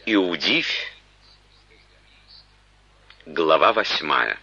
Иудивь, глава 8.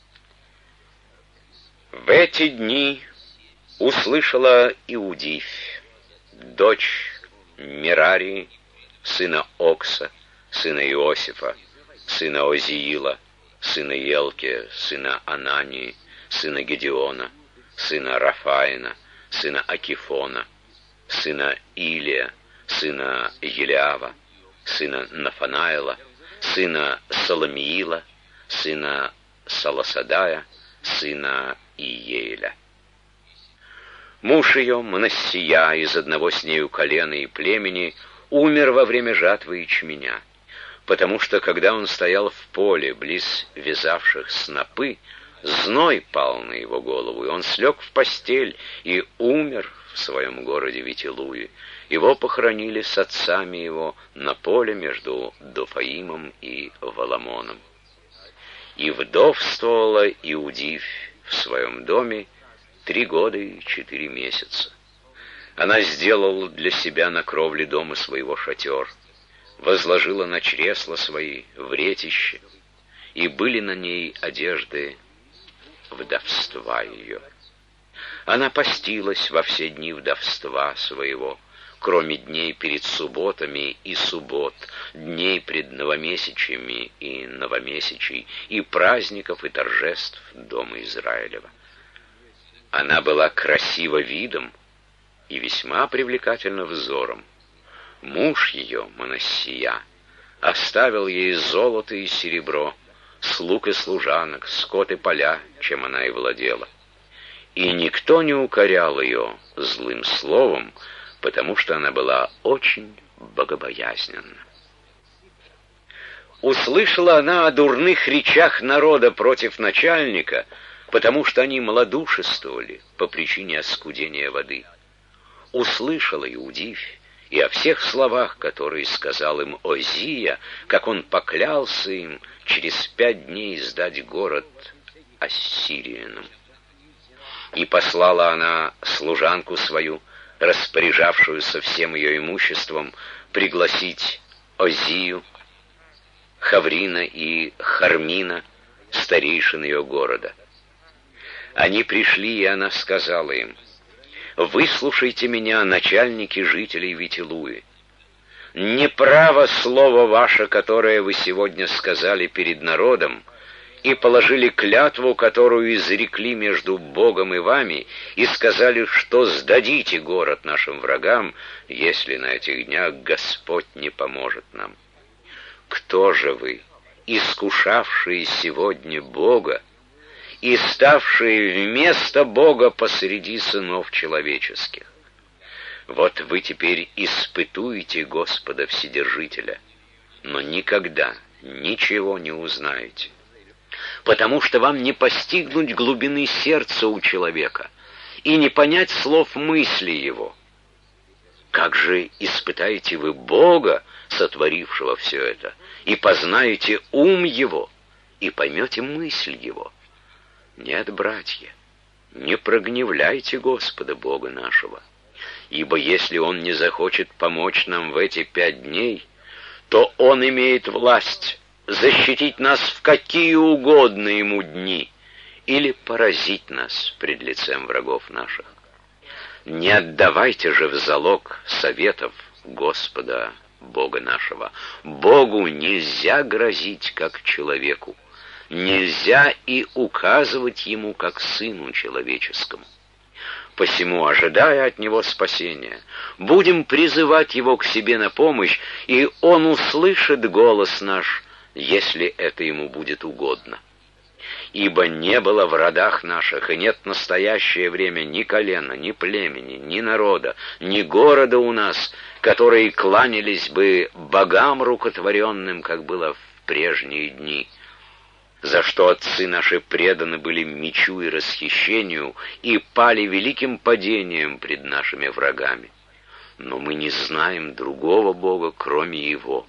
В эти дни услышала Иудивь, дочь Мерарии, сына Окса, сына Иосифа, сына Озиила, сына Елке, сына Анании, сына Гедеона, сына Рафаина, сына Акифона, сына Илия, сына Елиава, сына Нафанаила, сына Соломиила, сына Саласадая, сына Иееля. Муж ее, Манассия, из одного с нею колена и племени, умер во время жатвы ячменя, потому что, когда он стоял в поле, близ вязавших снопы, зной пал на его голову, и он слег в постель и умер в своем городе Витилуе. Его похоронили с отцами его на поле между Дофаимом и Валамоном. И вдовствовала Иудивь в своем доме 3 года и 4 месяца. Она сделала для себя на кровле дома своего шатер, возложила на чресла свои вретище, и были на ней одежды вдовства ее. Она постилась во все дни вдовства своего, кроме дней перед субботами и суббот, дней пред новомесячьями и новомесячий, и праздников и торжеств дома Израилева. Она была красива видом и весьма привлекательна взором. Муж ее, Манассия, оставил ей золото и серебро, слуг и служанок, скот и поля, чем она и владела. И никто не укорял ее злым словом, потому что она была очень богобоязненна. Услышала она о дурных речах народа против начальника, потому что они малодушествовали по причине оскудения воды. Услышала Иудивь и о всех словах, которые сказал им Озия, как он поклялся им через 5 дней сдать город ассириянам. И послала она служанку свою, распоряжавшуюся всем ее имуществом, пригласить Озию, Хаврина и Хармина, старейшин ее города. Они пришли, и она сказала им: «Выслушайте меня, начальники жителей Витилуи. Неправо слово ваше, которое вы сегодня сказали перед народом, и положили клятву, которую изрекли между Богом и вами, и сказали, что сдадите город нашим врагам, если на этих днях Господь не поможет нам. Кто же вы, искушавшие сегодня Бога и ставшие вместо Бога посреди сынов человеческих? Вот вы теперь испытуете Господа Вседержителя, но никогда ничего не узнаете, потому что вам не постигнуть глубины сердца у человека и не понять слов мысли его. Как же испытаете вы Бога, сотворившего все это, и познаете ум его, и поймете мысль его? Нет, братья, не прогневляйте Господа Бога нашего, ибо если Он не захочет помочь нам в эти 5 дней, то Он имеет власть защитить нас в какие угодно Ему дни или поразить нас пред лицем врагов наших. Не отдавайте же в залог советов Господа Бога нашего. Богу нельзя грозить, как человеку, нельзя и указывать Ему, как сыну человеческому. Посему, ожидая от Него спасения, будем призывать Его к себе на помощь, и Он услышит голос наш, если это Ему будет угодно. Ибо не было в родах наших, и нет в настоящее время ни колена, ни племени, ни народа, ни города у нас, которые кланялись бы богам рукотворенным, как было в прежние дни, за что отцы наши преданы были мечу и расхищению, и пали великим падением пред нашими врагами. Но мы не знаем другого Бога, кроме Его.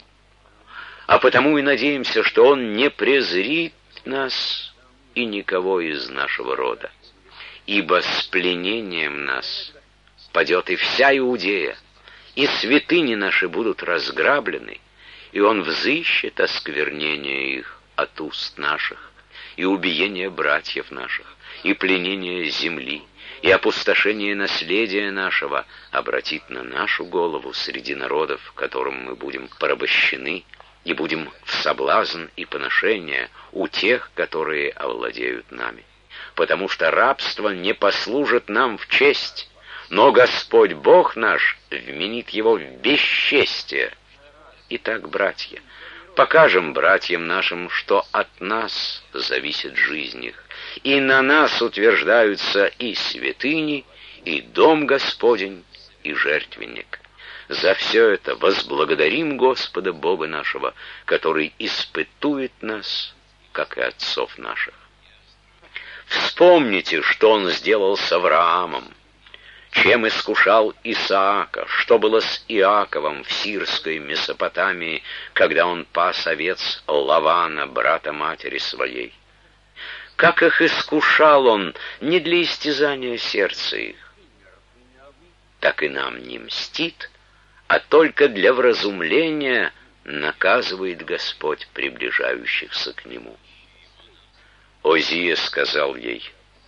А потому и надеемся, что Он не презрит нас и никого из нашего рода. Ибо с пленением нас падет и вся Иудея, и святыни наши будут разграблены, и Он взыщет осквернение их от уст наших, и убиение братьев наших, и пленение земли, и опустошение наследия нашего обратит на нашу голову среди народов, которым мы будем порабощены, и будем в соблазн и поношение у тех, которые овладеют нами. Потому что рабство не послужит нам в честь, но Господь Бог наш вменит его в бесчестие. Итак, братья, покажем братьям нашим, что от нас зависит жизнь их, и на нас утверждаются и святыни, и дом Господень, и жертвенник. За все это возблагодарим Господа Бога нашего, который испытует нас, как и отцов наших. Вспомните, что Он сделал с Авраамом, чем искушал Исаака, что было с Иаковом в сирской Месопотамии, когда он пас овец Лавана, брата матери своей. Как их искушал Он не для истязания сердца их, так и нам не мстит, а только для вразумления наказывает Господь приближающихся к Нему. Озия сказал ей: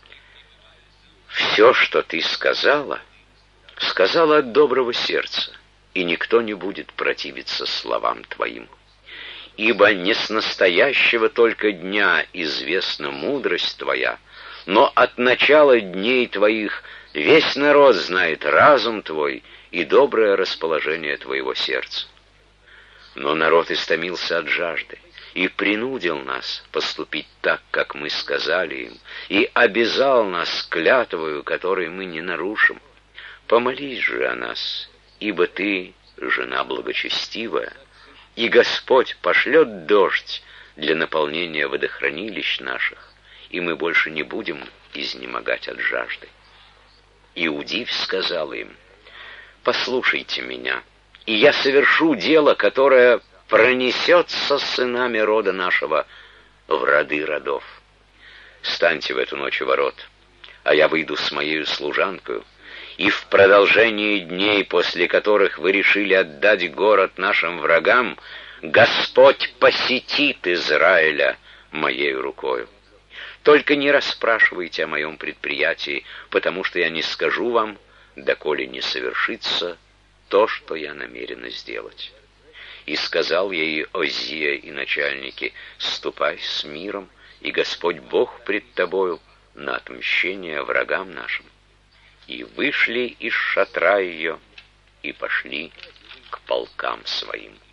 «Все, что ты сказала, сказала от доброго сердца, и никто не будет противиться словам твоим. Ибо не с настоящего только дня известна мудрость твоя, но от начала дней твоих весь народ знает разум твой и доброе расположение твоего сердца. Но народ истомился от жажды и принудил нас поступить так, как мы сказали им, и обязал нас клятвою, которой мы не нарушим. Помолись же о нас, ибо ты жена благочестивая, и Господь пошлет дождь для наполнения водохранилищ наших, и мы больше не будем изнемогать от жажды». Иудив сказал им: «Послушайте меня, и я совершу дело, которое пронесется с сынами рода нашего в роды родов. Станьте в эту ночь у ворот, а я выйду с моею служанкою, и в продолжении дней, после которых вы решили отдать город нашим врагам, Господь посетит Израиля моею рукою. Только не расспрашивайте о моем предприятии, потому что я не скажу вам, доколе не совершится то, что я намерена сделать». И сказал ей Озия и начальники: «Ступай с миром, и Господь Бог пред тобою на отмщение врагам нашим». И вышли из шатра ее, и пошли к полкам своим.